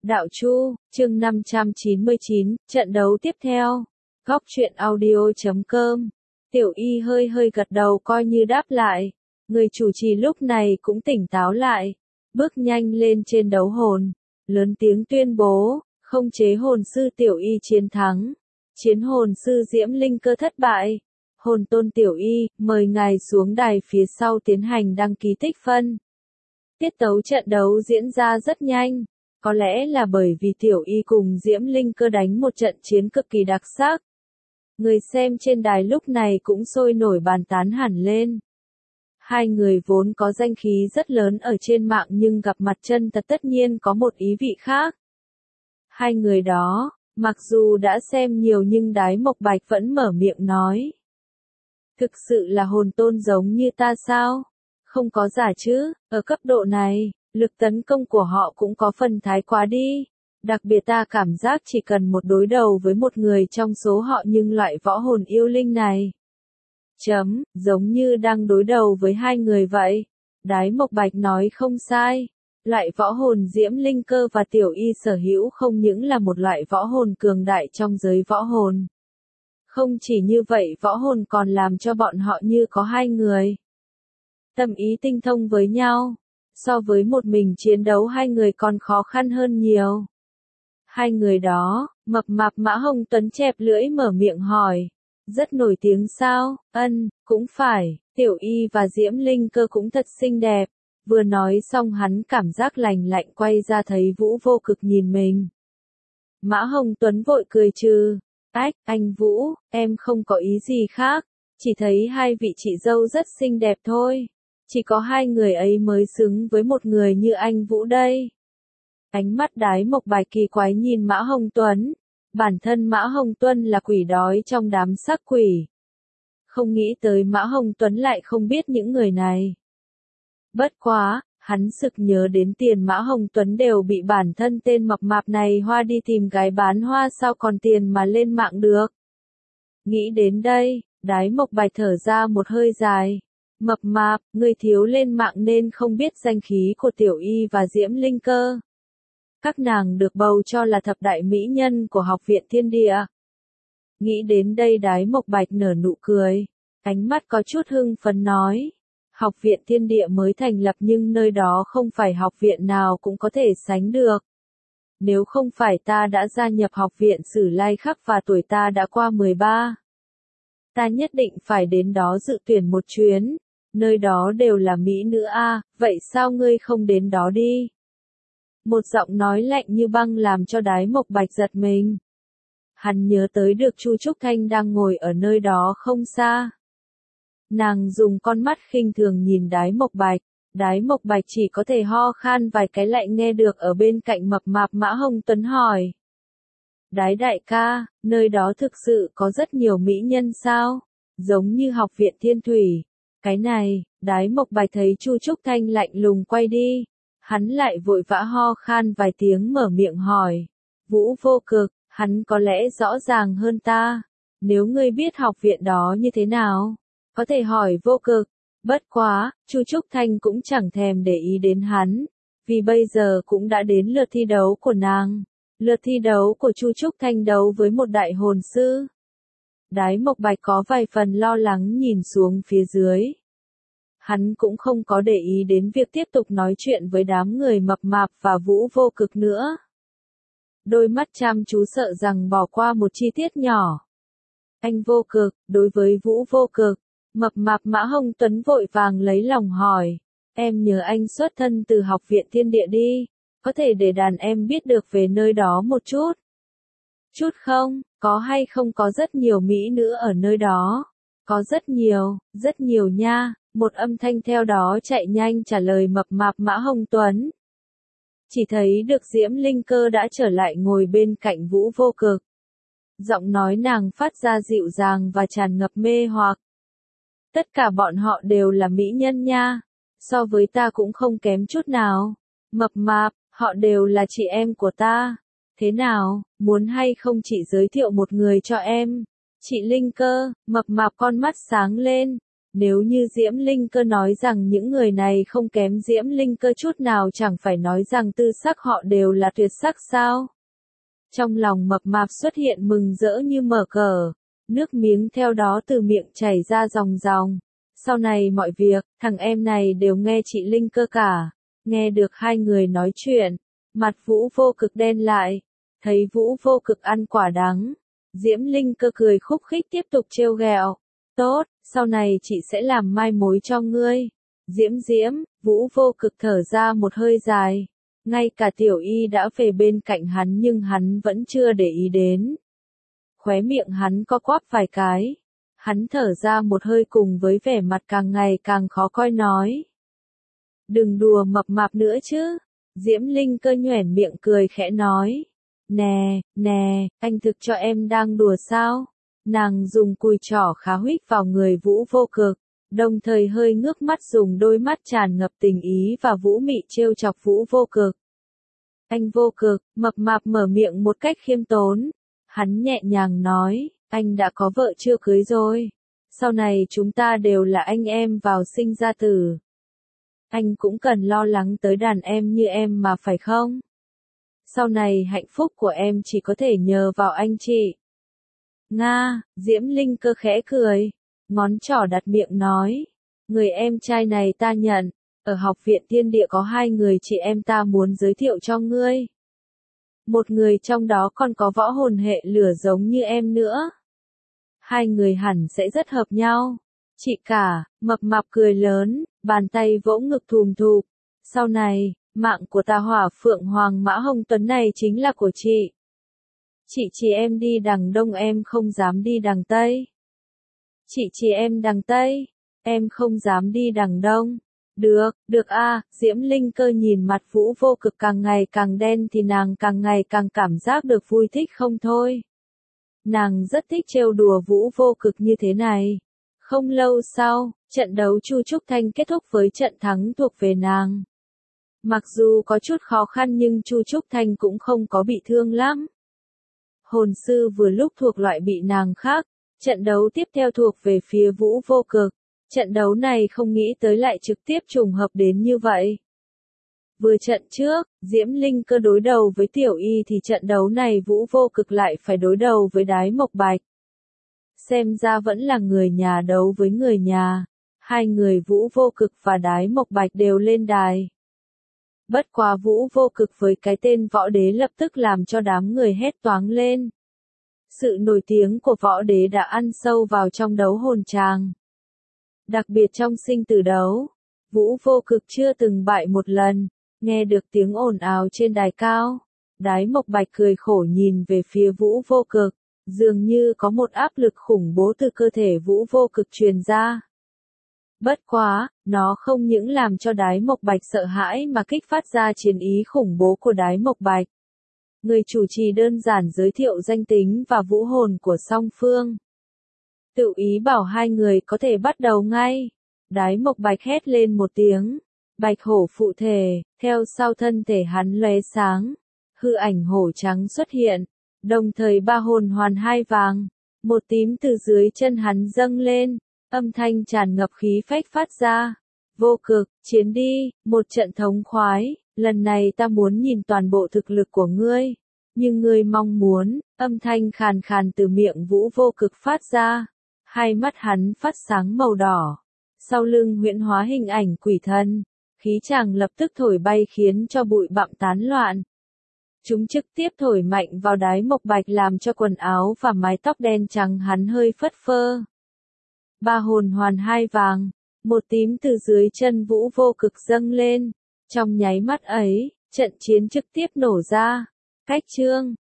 Đạo Chu, chương 599, trận đấu tiếp theo. Góc truyện audio.com. Tiểu Y hơi hơi gật đầu coi như đáp lại. Người chủ trì lúc này cũng tỉnh táo lại. Bước nhanh lên trên đấu hồn. Lớn tiếng tuyên bố, không chế hồn sư Tiểu Y chiến thắng. Chiến hồn sư Diễm Linh Cơ thất bại. Hồn tôn Tiểu Y, mời ngài xuống đài phía sau tiến hành đăng ký tích phân. Tiết tấu trận đấu diễn ra rất nhanh. Có lẽ là bởi vì Tiểu Y cùng Diễm Linh Cơ đánh một trận chiến cực kỳ đặc sắc. Người xem trên đài lúc này cũng sôi nổi bàn tán hẳn lên. Hai người vốn có danh khí rất lớn ở trên mạng nhưng gặp mặt chân thật tất nhiên có một ý vị khác. Hai người đó, mặc dù đã xem nhiều nhưng Đái Mộc Bạch vẫn mở miệng nói. Thực sự là hồn tôn giống như ta sao? Không có giả chứ, ở cấp độ này, lực tấn công của họ cũng có phần thái quá đi. Đặc biệt ta cảm giác chỉ cần một đối đầu với một người trong số họ nhưng loại võ hồn yêu linh này. Giống như đang đối đầu với hai người vậy. Đái Mộc Bạch nói không sai. Loại võ hồn Diễm Linh Cơ và Tiểu Y sở hữu không những là một loại võ hồn cường đại trong giới võ hồn. Không chỉ như vậy võ hồn còn làm cho bọn họ như có hai người. Tâm ý tinh thông với nhau. So với một mình chiến đấu hai người còn khó khăn hơn nhiều. Hai người đó, mập mạp Mã Hồng Tuấn chẹp lưỡi mở miệng hỏi. Rất nổi tiếng sao? Cũng phải, Tiểu Y và Diễm Linh Cơ cũng thật xinh đẹp. Vừa nói xong hắn cảm giác lành lạnh quay ra thấy Vũ Vô Cực nhìn mình. Mã Hồng Tuấn vội cười trừ. Anh Vũ, em không có ý gì khác. Chỉ thấy hai vị chị dâu rất xinh đẹp thôi. Chỉ có hai người ấy mới xứng với một người như anh Vũ đây. Ánh mắt Đái Mộc Bạch kỳ quái nhìn Mã Hồng Tuấn. Bản thân Mã Hồng Tuấn là quỷ đói trong đám sắc quỷ. Không nghĩ tới Mã Hồng Tuấn lại không biết những người này. Bất quá, hắn sực nhớ đến tiền Mã Hồng Tuấn đều bị bản thân tên mập mạp này hoa đi tìm gái bán hoa sao còn tiền mà lên mạng được. Nghĩ đến đây, Đái Mộc Bạch thở ra một hơi dài. Mập mạp, người thiếu lên mạng nên không biết danh khí của Tiểu Y và Diễm Linh Cơ. Các nàng được bầu cho là thập đại mỹ nhân của Học viện Thiên Địa. Nghĩ đến đây Đái Mộc Bạch nở nụ cười. Ánh mắt có chút hưng phấn nói. Học viện Thiên Địa mới thành lập nhưng nơi đó không phải học viện nào cũng có thể sánh được. Nếu không phải ta đã gia nhập học viện Sử Lai Khắc và tuổi ta đã qua 13. Ta nhất định phải đến đó dự tuyển một chuyến. Nơi đó đều là mỹ nữ a, vậy sao ngươi không đến đó đi? Một giọng nói lạnh như băng làm cho Đái Mộc Bạch giật mình. Hắn nhớ tới được Chu Trúc Thanh đang ngồi ở nơi đó không xa. Nàng dùng con mắt khinh thường nhìn Đái Mộc Bạch. Đái Mộc Bạch chỉ có thể ho khan vài cái lại nghe được ở bên cạnh mập mạp Mã Hồng Tuấn hỏi. Đái đại ca, nơi đó thực sự có rất nhiều mỹ nhân sao? Giống như học viện Thiên Thủy. Cái này, Đái Mộc Bạch thấy Chu Trúc Thanh lạnh lùng quay đi. Hắn lại vội vã ho khan vài tiếng mở miệng hỏi. Vũ Vô Cực, hắn có lẽ rõ ràng hơn ta. Nếu ngươi biết học viện đó như thế nào, có thể hỏi Vô Cực. Bất quá, Chu Trúc Thanh cũng chẳng thèm để ý đến hắn. Vì bây giờ cũng đã đến lượt thi đấu của nàng. Lượt thi đấu của Chu Trúc Thanh đấu với một đại hồn sư. Đái Mộc Bạch có vài phần lo lắng nhìn xuống phía dưới. Hắn cũng không có để ý đến việc tiếp tục nói chuyện với đám người mập mạp và Vũ Vô Cực nữa. Đôi mắt chăm chú sợ rằng bỏ qua một chi tiết nhỏ. Anh Vô Cực, đối với Vũ Vô Cực, mập mạp Mã Hồng Tuấn vội vàng lấy lòng hỏi. Em nhớ anh xuất thân từ học viện Thiên Địa đi, có thể để đàn em biết được về nơi đó một chút. Chút không, có hay không có rất nhiều mỹ nữ ở nơi đó. Có rất nhiều nha. Một âm thanh theo đó chạy nhanh trả lời mập mạp Mã Hồng Tuấn. Chỉ thấy được Diễm Linh Cơ đã trở lại ngồi bên cạnh Vũ Vô Cực. Giọng nói nàng phát ra dịu dàng và tràn ngập mê hoặc. Tất cả bọn họ đều là mỹ nhân nha. So với ta cũng không kém chút nào. Mập mạp, họ đều là chị em của ta. Thế nào, muốn hay không chị giới thiệu một người cho em? Chị Linh Cơ, mập mạp con mắt sáng lên. Nếu như Diễm Linh Cơ nói rằng những người này không kém Diễm Linh Cơ chút nào, chẳng phải nói rằng tư sắc họ đều là tuyệt sắc sao? Trong lòng mập mạp xuất hiện mừng rỡ như mở cờ, nước miếng theo đó từ miệng chảy ra ròng ròng. Sau này mọi việc, thằng em này đều nghe chị Linh Cơ cả. Nghe được hai người nói chuyện, mặt Vũ Vô Cực đen lại, thấy Vũ Vô Cực ăn quả đắng. Diễm Linh Cơ cười khúc khích tiếp tục trêu ghẹo. Tốt, sau này chị sẽ làm mai mối cho ngươi. Diễm, Vũ Vô Cực thở ra một hơi dài. Ngay cả Tiểu Y đã về bên cạnh hắn nhưng hắn vẫn chưa để ý đến. Khóe miệng hắn co quắp vài cái. Hắn thở ra một hơi cùng với vẻ mặt càng ngày càng khó coi nói. Đừng đùa mập mạp nữa chứ. Diễm Linh Cơ nhoẻn miệng cười khẽ nói. Nè, anh thực cho em đang đùa sao? Nàng dùng cùi trỏ khá huých vào người Vũ Vô Cực, đồng thời hơi ngước mắt dùng đôi mắt tràn ngập tình ý và vũ mị trêu chọc Vũ Vô Cực. Anh Vô Cực, mập mạp mở miệng một cách khiêm tốn. Hắn nhẹ nhàng nói, anh đã có vợ chưa cưới rồi. Sau này chúng ta đều là anh em vào sinh ra tử. Anh cũng cần lo lắng tới đàn em như em mà phải không? Sau này hạnh phúc của em chỉ có thể nhờ vào anh chị. Nga, Diễm Linh Cơ khẽ cười, ngón trỏ đặt miệng nói. Người em trai này ta nhận, ở học viện Thiên Địa có hai người chị em ta muốn giới thiệu cho ngươi. Một người trong đó còn có võ hồn hệ lửa giống như em nữa. Hai người hẳn sẽ rất hợp nhau. Chị cả, mập mạp cười lớn, bàn tay vỗ ngực thùm thụp. Sau này, mạng của ta Hỏa Phượng Hoàng Mã Hồng Tuấn này chính là của chị. Chị em đi đằng đông em không dám đi đằng tây. Chị em đằng tây, em không dám đi đằng đông. Được a. Diễm Linh Cơ nhìn mặt Vũ Vô Cực càng ngày càng đen thì nàng càng ngày càng cảm giác được vui thích không thôi. Nàng rất thích trêu đùa Vũ Vô Cực như thế này. Không lâu sau, trận đấu Chu Trúc Thanh kết thúc với trận thắng thuộc về nàng. Mặc dù có chút khó khăn nhưng Chu Trúc Thanh cũng không có bị thương lắm. Hồn sư vừa lúc thuộc loại bị nàng khác, trận đấu tiếp theo thuộc về phía Vũ Vô Cực. Trận đấu này không nghĩ tới lại trực tiếp trùng hợp đến như vậy. Vừa trận trước, Diễm Linh Cơ đối đầu với Tiểu Y thì trận đấu này Vũ Vô Cực lại phải đối đầu với Đái Mộc Bạch. Xem ra vẫn là người nhà đấu với người nhà. Hai người Vũ Vô Cực và Đái Mộc Bạch đều lên đài. Bất quá Vũ Vô Cực với cái tên võ đế lập tức làm cho đám người hét toáng lên. Sự nổi tiếng của võ đế đã ăn sâu vào trong đấu hồn tràng. Đặc biệt trong sinh tử đấu, Vũ Vô Cực chưa từng bại một lần. Nghe được tiếng ồn ào trên đài cao, Đái Mộc Bạch cười khổ nhìn về phía Vũ Vô Cực, dường như có một áp lực khủng bố từ cơ thể Vũ Vô Cực truyền ra. Bất quá, nó không những làm cho Đái Mộc Bạch sợ hãi mà kích phát ra chiến ý khủng bố của Đái Mộc Bạch. Người chủ trì đơn giản giới thiệu danh tính và vũ hồn của song phương. Tự ý bảo hai người có thể bắt đầu ngay. Đái Mộc Bạch hét lên một tiếng. Bạch hổ phụ thể, theo sau thân thể hắn lóe sáng. Hư ảnh hổ trắng xuất hiện. Đồng thời ba hồn hoàn hai vàng. Một tím từ dưới chân hắn dâng lên. Âm thanh tràn ngập khí phách phát ra. Vô Cực, chiến đi, một trận thống khoái. Lần này ta muốn nhìn toàn bộ thực lực của ngươi. Nhưng ngươi mong muốn, âm thanh khàn khàn từ miệng Vũ Vô Cực phát ra. Hai mắt hắn phát sáng màu đỏ. Sau lưng huyễn hóa hình ảnh quỷ thân. Khí chàng lập tức thổi bay khiến cho bụi bặm tán loạn. Chúng trực tiếp thổi mạnh vào Đái Mộc Bạch làm cho quần áo và mái tóc đen trắng hắn hơi phất phơ. Ba hồn hoàn hai vàng, một tím từ dưới chân Vũ Vô Cực dâng lên. Trong nháy mắt ấy, trận chiến trực tiếp nổ ra. Cách chương